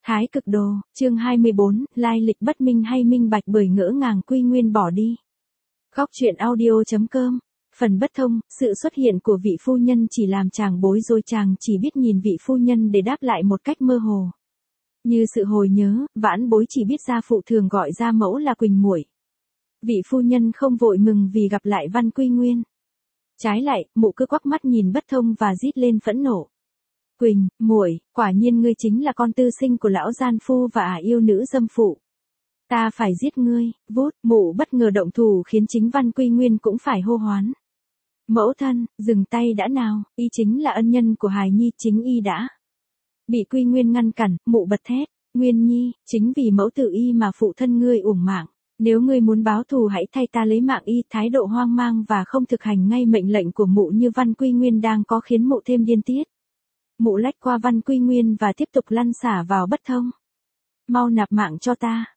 Thái cực đồ, chương 24, lai lịch bất minh hay minh bạch bởi ngỡ ngàng Quy Nguyên bỏ đi. Góc truyện audio.com. Phần bất thông, sự xuất hiện của vị phu nhân chỉ làm chàng bối rối, chàng chỉ biết nhìn vị phu nhân để đáp lại một cách mơ hồ. Như sự hồi nhớ, vãn bối chỉ biết gia phụ thường gọi gia mẫu là Quỳnh muội. Vị phu nhân không vội mừng vì gặp lại Văn Quy Nguyên. Trái lại, mụ cứ quắc mắt nhìn bất thông và rít lên phẫn nộ. Quỳnh, muội, quả nhiên ngươi chính là con tư sinh của lão gian phu và yêu nữ dâm phụ. Ta phải giết ngươi, vút, mụ bất ngờ động thủ khiến chính Văn Quy Nguyên cũng phải hô hoán. Mẫu thân, dừng tay đã nào, y chính là ân nhân của hài nhi, chính y đã. Bị Quy Nguyên ngăn cản, mụ bật thét, Nguyên nhi, chính vì mẫu tử y mà phụ thân ngươi uổng mạng. Nếu ngươi muốn báo thù hãy thay ta lấy mạng y. Thái độ hoang mang và không thực hành ngay mệnh lệnh của mụ như Văn Quy Nguyên đang có khiến mụ thêm điên tiết. Mụ lách qua Văn Quy Nguyên và tiếp tục lăn xả vào bất thông. Mau nạp mạng cho ta.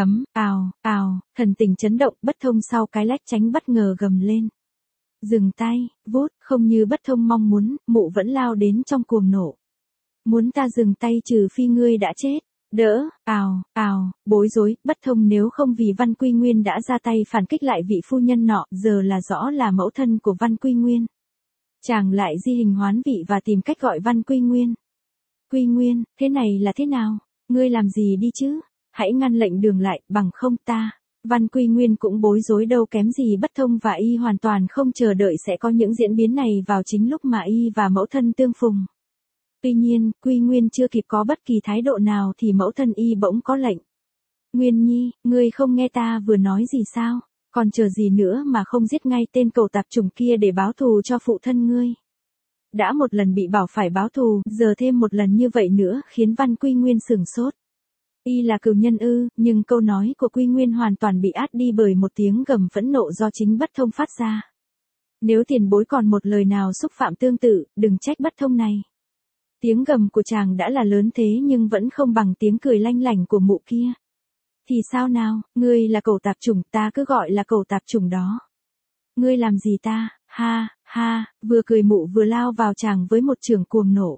Ào, thần tình chấn động, bất thông sau cái lách tránh bất ngờ gầm lên. Dừng tay, vút, không như bất thông mong muốn, mụ vẫn lao đến trong cuồng nộ. Muốn ta dừng tay trừ phi ngươi đã chết. Đỡ, bối rối, bất thông nếu không vì Văn Quy Nguyên đã ra tay phản kích lại vị phu nhân nọ, giờ là rõ là mẫu thân của Văn Quy Nguyên. Chàng lại di hình hoán vị và tìm cách gọi Văn Quy Nguyên. Quy Nguyên, thế này là thế nào? Ngươi làm gì đi chứ? Hãy ngăn lệnh đường lại, bằng không ta. Văn Quy Nguyên cũng bối rối đâu kém gì bất thông và y hoàn toàn không chờ đợi sẽ có những diễn biến này vào chính lúc mà y và mẫu thân tương phùng. Tuy nhiên, Quy Nguyên chưa kịp có bất kỳ thái độ nào thì mẫu thân y bỗng có lệnh. Nguyên nhi, ngươi không nghe ta vừa nói gì sao? Còn chờ gì nữa mà không giết ngay tên cẩu tạp chủng kia để báo thù cho phụ thân ngươi? Đã một lần bị bảo phải báo thù, giờ thêm một lần như vậy nữa khiến Văn Quy Nguyên sửng sốt. Y là cừu nhân ư, nhưng câu nói của Quy Nguyên hoàn toàn bị át đi bởi một tiếng gầm phẫn nộ do chính bất thông phát ra. Nếu tiền bối còn một lời nào xúc phạm tương tự, đừng trách bất thông này. Tiếng gầm của chàng đã là lớn thế nhưng vẫn không bằng tiếng cười lanh lảnh của mụ kia. Thì sao nào, ngươi là cẩu tạp chủng, ta cứ gọi là cẩu tạp chủng đó. Ngươi làm gì ta, ha, vừa cười mụ vừa lao vào chàng với một chưởng cuồng nộ.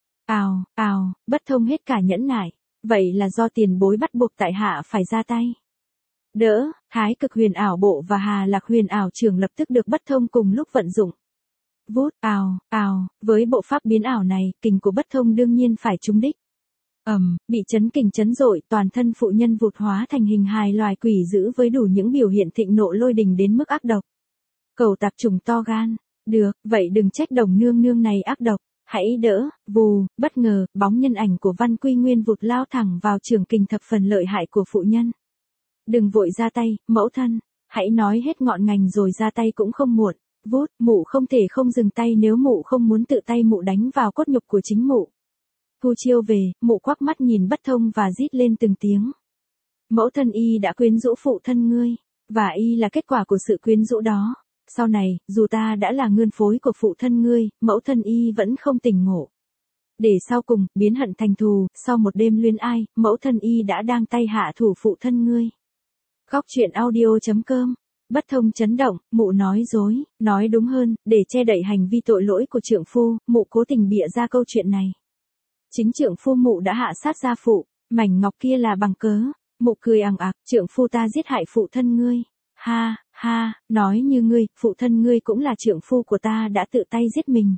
Bất thông hết cả nhẫn nại, vậy là do tiền bối bắt buộc tại hạ phải ra tay. Đỡ, Thái cực huyền ảo bộ và Hà Lạc huyền ảo trường lập tức được bất thông cùng lúc vận dụng. Vút, với bộ pháp biến ảo này, kình của bất thông đương nhiên phải trúng đích. Bị chấn kình chấn dội, toàn thân phụ nhân vụt hóa thành hình hài loài quỷ dữ với đủ những biểu hiện thịnh nộ lôi đình đến mức ác độc. Cẩu tạp chủng to gan, được, vậy đừng trách đồng nương nương này ác độc, hãy đỡ, vù, bất ngờ, bóng nhân ảnh của Văn Quy Nguyên vụt lao thẳng vào trường kình thập phần lợi hại của phụ nhân. Đừng vội ra tay, mẫu thân, hãy nói hết ngọn ngành rồi ra tay cũng không muộn. Vút, mụ không thể không dừng tay nếu mụ không muốn tự tay mụ đánh vào cốt nhục của chính mụ. Thu chiêu về, mụ quắc mắt nhìn bất thông và rít lên từng tiếng. Mẫu thân y đã quyến rũ phụ thân ngươi, và y là kết quả của sự quyến rũ đó. Sau này, dù ta đã là ngươn phối của phụ thân ngươi, mẫu thân y vẫn không tỉnh ngộ. Để sau cùng, biến hận thành thù, sau một đêm luyến ai, mẫu thân y đã đang tay hạ thủ phụ thân ngươi. Góc truyện audio.com. Bất thông chấn động, mụ nói dối, nói đúng hơn, để che đậy hành vi tội lỗi của trượng phu, mụ cố tình bịa ra câu chuyện này. Chính trượng phu mụ đã hạ sát gia phụ, mảnh ngọc kia là bằng cớ. Mụ cười ằng ạc, trượng phu ta giết hại phụ thân ngươi. Ha, nói như ngươi, phụ thân ngươi cũng là trượng phu của ta đã tự tay giết mình.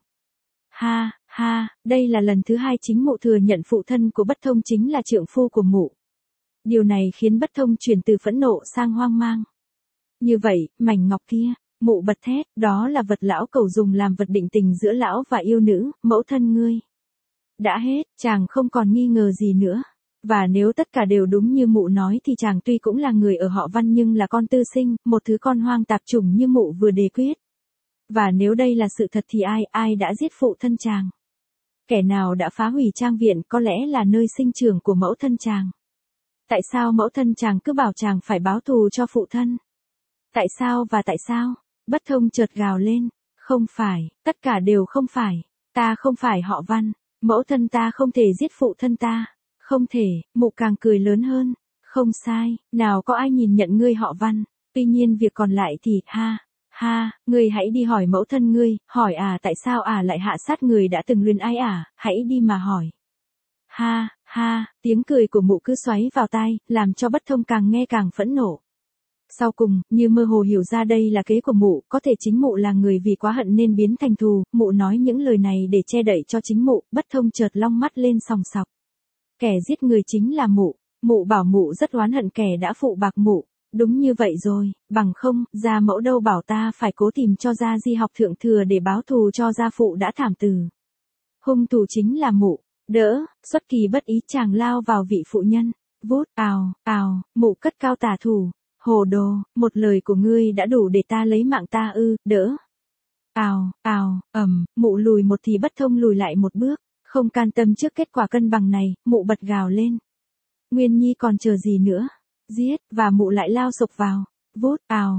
Ha, đây là lần thứ hai chính mụ thừa nhận phụ thân của bất thông chính là trượng phu của mụ. Điều này khiến bất thông chuyển từ phẫn nộ sang hoang mang. Như vậy, mảnh ngọc kia, mụ bật thét, đó là vật lão cẩu dùng làm vật định tình giữa lão và yêu nữ, mẫu thân ngươi. Đã hết, chàng không còn nghi ngờ gì nữa. Và nếu tất cả đều đúng như mụ nói thì chàng tuy cũng là người ở họ Văn nhưng là con tư sinh, một thứ con hoang tạp chủng như mụ vừa đề quyết. Và nếu đây là sự thật thì ai đã giết phụ thân chàng? Kẻ nào đã phá hủy trang viện, có lẽ là nơi sinh trưởng của mẫu thân chàng. Tại sao mẫu thân chàng cứ bảo chàng phải báo thù cho phụ thân? Tại sao? Bất thông chợt gào lên. Không phải, tất cả đều không phải. Ta không phải họ Văn. Mẫu thân ta không thể giết phụ thân ta. Không thể, mụ càng cười lớn hơn. Không sai, nào có ai nhìn nhận ngươi họ Văn. Tuy nhiên việc còn lại thì, ngươi hãy đi hỏi mẫu thân ngươi, hỏi tại sao lại hạ sát người đã từng luyến ái hãy đi mà hỏi. ha, tiếng cười của mụ cứ xoáy vào tai, làm cho Bất Thông càng nghe càng phẫn nộ. Sau cùng, như mơ hồ hiểu ra đây là kế của mụ, có thể chính mụ là người vì quá hận nên biến thành thù, mụ nói những lời này để che đậy cho chính mụ, Bất Thông chợt long mắt lên sòng sọc. Kẻ giết người chính là mụ bảo mụ rất oán hận kẻ đã phụ bạc mụ. Đúng như vậy rồi, bằng không, gia mẫu đâu bảo ta phải cố tìm cho gia di học thượng thừa để báo thù cho gia phụ đã thảm từ. Hung thủ chính là mụ, đỡ, xuất kỳ bất ý chàng lao vào vị phụ nhân, vút, ào, mụ cất cao tả thủ, hồ đồ, một lời của ngươi đã đủ để ta lấy mạng ta ư, đỡ. Mụ lùi một thì Bất Thông lùi lại một bước, không can tâm trước kết quả cân bằng này, mụ bật gào lên. Nguyên Nhi còn chờ gì nữa? Giết, và mụ lại lao sộc vào. Vút,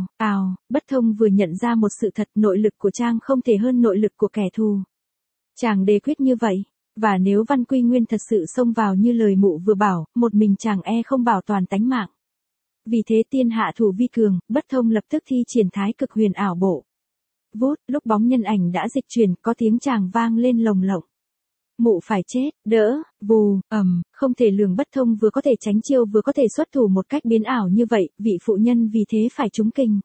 Bất Thông vừa nhận ra một sự thật, nội lực của Trang không thể hơn nội lực của kẻ thù. Chàng đề quyết như vậy, và nếu Văn Quy Nguyên thật sự xông vào như lời mụ vừa bảo, một mình chàng không bảo toàn tánh mạng. Vì thế tiên hạ thủ vi cường, Bất Thông lập tức thi triển Thái Cực Huyền ảo bộ. Vút, lúc bóng nhân ảnh đã dịch chuyển, có tiếng chàng vang lên lồng lộng. Mụ phải chết, đỡ, vù, không thể lường Bất Thông vừa có thể tránh chiêu vừa có thể xuất thủ một cách biến ảo như vậy, vị phụ nhân vì thế phải trúng kình.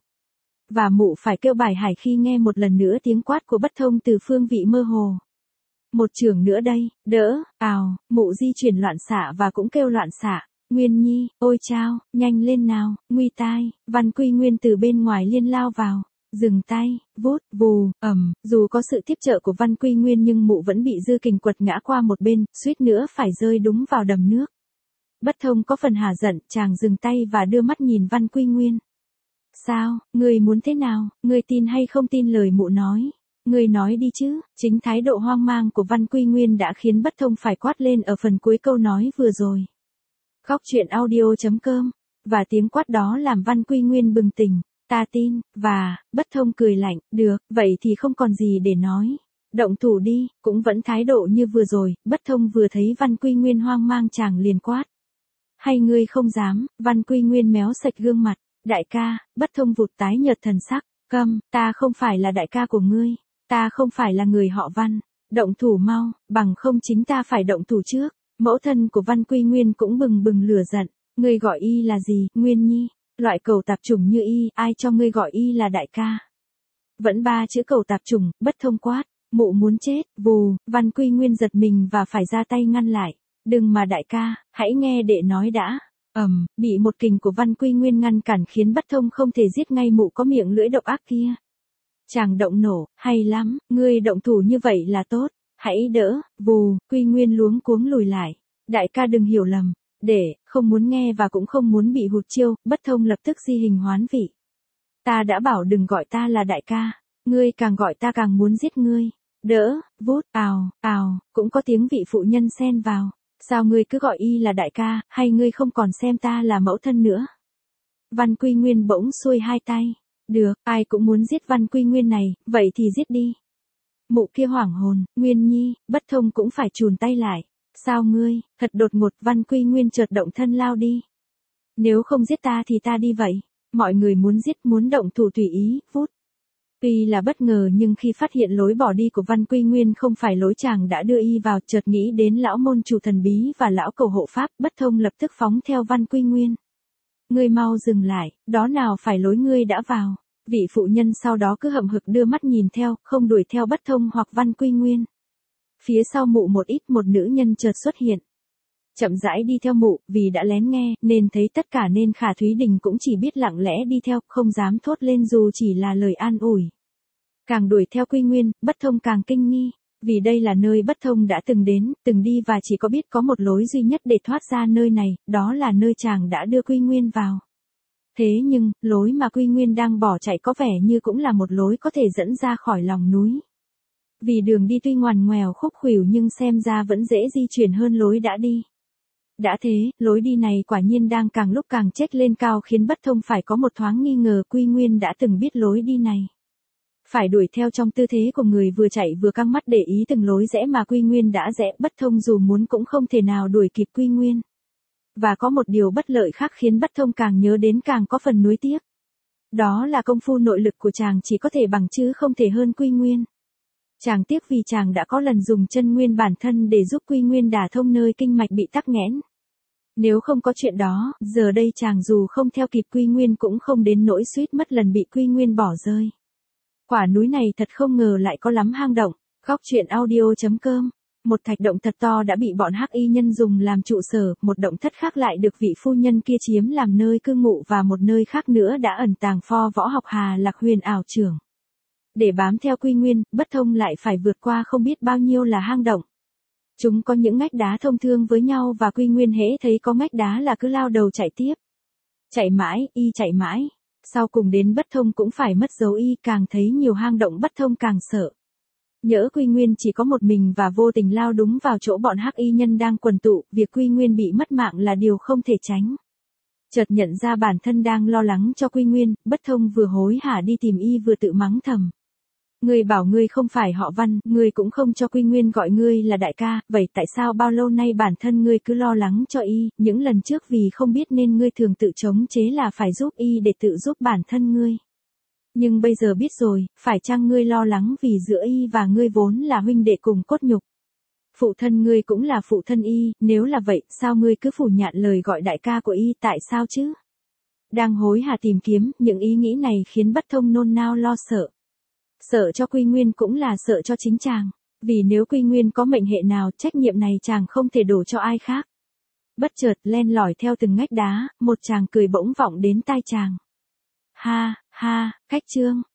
Và mụ phải kêu bài hải khi nghe một lần nữa tiếng quát của Bất Thông từ phương vị mơ hồ. Một chưởng nữa đây, đỡ, mụ di chuyển loạn xạ và cũng kêu loạn xạ. Nguyên Nhi, ôi chao, nhanh lên nào, nguy tai, Văn Quy Nguyên từ bên ngoài liên lao vào. Dừng tay, vút, vù, dù có sự tiếp trợ của Văn Quy Nguyên nhưng mụ vẫn bị dư kình quật ngã qua một bên, suýt nữa phải rơi đúng vào đầm nước. Bất Thông có phần hả giận, chàng dừng tay và đưa mắt nhìn Văn Quy Nguyên. Sao, ngươi muốn thế nào, ngươi tin hay không tin lời mụ nói? Ngươi nói đi chứ, chính thái độ hoang mang của Văn Quy Nguyên đã khiến Bất Thông phải quát lên ở phần cuối câu nói vừa rồi. Góc truyện audio.com, và tiếng quát đó làm Văn Quy Nguyên bừng tỉnh. Ta tin, và, Bất Thông cười lạnh, được, vậy thì không còn gì để nói. Động thủ đi, cũng vẫn thái độ như vừa rồi, Bất Thông vừa thấy Văn Quy Nguyên hoang mang chàng liền quát. Hay ngươi không dám, Văn Quy Nguyên méo sạch gương mặt, đại ca, Bất Thông vụt tái nhợt thần sắc, câm, ta không phải là đại ca của ngươi, ta không phải là người họ Văn, động thủ mau, bằng không chính ta phải động thủ trước. Mẫu thân của Văn Quy Nguyên cũng bừng bừng lửa giận, ngươi gọi y là gì, Nguyên Nhi? Loại cầu tạp chủng như y, ai cho ngươi gọi y là đại ca? Vẫn ba chữ cầu tạp chủng, Bất Thông quát, mụ muốn chết, vù, Văn Quy Nguyên giật mình và phải ra tay ngăn lại. Đừng mà đại ca, hãy nghe đệ nói đã. Bị một kình của Văn Quy Nguyên ngăn cản khiến Bất Thông không thể giết ngay mụ có miệng lưỡi độc ác kia. Chàng động nổ, hay lắm, ngươi động thủ như vậy là tốt, hãy đỡ, vù, Quy Nguyên luống cuống lùi lại. Đại ca đừng hiểu lầm. Để, không muốn nghe và cũng không muốn bị hụt chiêu, Bất Thông lập tức di hình hoán vị. Ta đã bảo đừng gọi ta là đại ca, ngươi càng gọi ta càng muốn giết ngươi. Đỡ, vút, cũng có tiếng vị phụ nhân xen vào. Sao ngươi cứ gọi y là đại ca, hay ngươi không còn xem ta là mẫu thân nữa? Văn Quy Nguyên bỗng xuôi hai tay. Được, ai cũng muốn giết Văn Quy Nguyên này, vậy thì giết đi. Mụ kia hoảng hồn, Nguyên Nhi, Bất Thông cũng phải chùn tay lại. Sao ngươi, thật đột ngột, Văn Quy Nguyên chợt động thân lao đi. Nếu không giết ta thì ta đi vậy. Mọi người muốn giết muốn động thủ tùy ý, vút. Tuy là bất ngờ nhưng khi phát hiện lối bỏ đi của Văn Quy Nguyên không phải lối chàng đã đưa y vào, chợt nghĩ đến lão môn chủ thần bí và lão cầu hộ pháp, Bất Thông lập tức phóng theo Văn Quy Nguyên. Ngươi mau dừng lại, đó nào phải lối ngươi đã vào. Vị phụ nhân sau đó cứ hậm hực đưa mắt nhìn theo, không đuổi theo Bất Thông hoặc Văn Quy Nguyên. Phía sau mụ một nữ nhân chợt xuất hiện. Chậm rãi đi theo mụ, vì đã lén nghe, nên thấy tất cả nên Khả Thúy Đình cũng chỉ biết lặng lẽ đi theo, không dám thốt lên dù chỉ là lời an ủi. Càng đuổi theo Quy Nguyên, Bất Thông càng kinh nghi, vì đây là nơi Bất Thông đã từng đến, từng đi và chỉ có biết có một lối duy nhất để thoát ra nơi này, đó là nơi chàng đã đưa Quy Nguyên vào. Thế nhưng, lối mà Quy Nguyên đang bỏ chạy có vẻ như cũng là một lối có thể dẫn ra khỏi lòng núi. Vì đường đi tuy ngoằn ngoèo khúc khuỷu nhưng xem ra vẫn dễ di chuyển hơn lối đã đi. Đã thế, lối đi này quả nhiên đang càng lúc càng chếch lên cao khiến Bất Thông phải có một thoáng nghi ngờ Quy Nguyên đã từng biết lối đi này. Phải đuổi theo trong tư thế của người vừa chạy vừa căng mắt để ý từng lối rẽ mà Quy Nguyên đã rẽ, Bất Thông dù muốn cũng không thể nào đuổi kịp Quy Nguyên. Và có một điều bất lợi khác khiến Bất Thông càng nhớ đến càng có phần nuối tiếc. Đó là công phu nội lực của chàng chỉ có thể bằng chứ không thể hơn Quy Nguyên. Chàng tiếc vì chàng đã có lần dùng chân nguyên bản thân để giúp Quy Nguyên đả thông nơi kinh mạch bị tắc nghẽn. Nếu không có chuyện đó, giờ đây chàng dù không theo kịp Quy Nguyên cũng không đến nỗi suýt mất lần bị Quy Nguyên bỏ rơi. Quả núi này thật không ngờ lại có lắm hang động. Góc truyện audio.com. Một thạch động thật to đã bị bọn hắc y nhân dùng làm trụ sở, một động thất khác lại được vị phu nhân kia chiếm làm nơi cư ngụ và một nơi khác nữa đã ẩn tàng pho võ học Hà Lạc Huyền ảo trưởng. Để bám theo Quy Nguyên, Bất Thông lại phải vượt qua không biết bao nhiêu là hang động. Chúng có những ngách đá thông thương với nhau và Quy Nguyên hễ thấy có ngách đá là cứ lao đầu chạy tiếp. Chạy mãi, y chạy mãi. Sau cùng đến Bất Thông cũng phải mất dấu y, càng thấy nhiều hang động Bất Thông càng sợ. Nhỡ Quy Nguyên chỉ có một mình và vô tình lao đúng vào chỗ bọn hắc y nhân đang quần tụ, việc Quy Nguyên bị mất mạng là điều không thể tránh. Chợt nhận ra bản thân đang lo lắng cho Quy Nguyên, Bất Thông vừa hối hả đi tìm y vừa tự mắng thầm. Ngươi bảo ngươi không phải họ Văn, ngươi cũng không cho Quy Nguyên gọi ngươi là đại ca, vậy tại sao bao lâu nay bản thân ngươi cứ lo lắng cho y, những lần trước vì không biết nên ngươi thường tự chống chế là phải giúp y để tự giúp bản thân ngươi. Nhưng bây giờ biết rồi, phải chăng ngươi lo lắng vì giữa y và ngươi vốn là huynh đệ cùng cốt nhục. Phụ thân ngươi cũng là phụ thân y, nếu là vậy, sao ngươi cứ phủ nhận lời gọi đại ca của y, tại sao chứ? Đang hối hả tìm kiếm, những ý nghĩ này khiến Bất Thông nôn nao lo sợ. Sợ cho Quy Nguyên cũng là sợ cho chính chàng, vì nếu Quy Nguyên có mệnh hệ nào, trách nhiệm này chàng không thể đổ cho ai khác. Bất chợt len lỏi theo từng ngách đá, một chàng cười bỗng vọng đến tai chàng. Ha, ha, Khách Trương,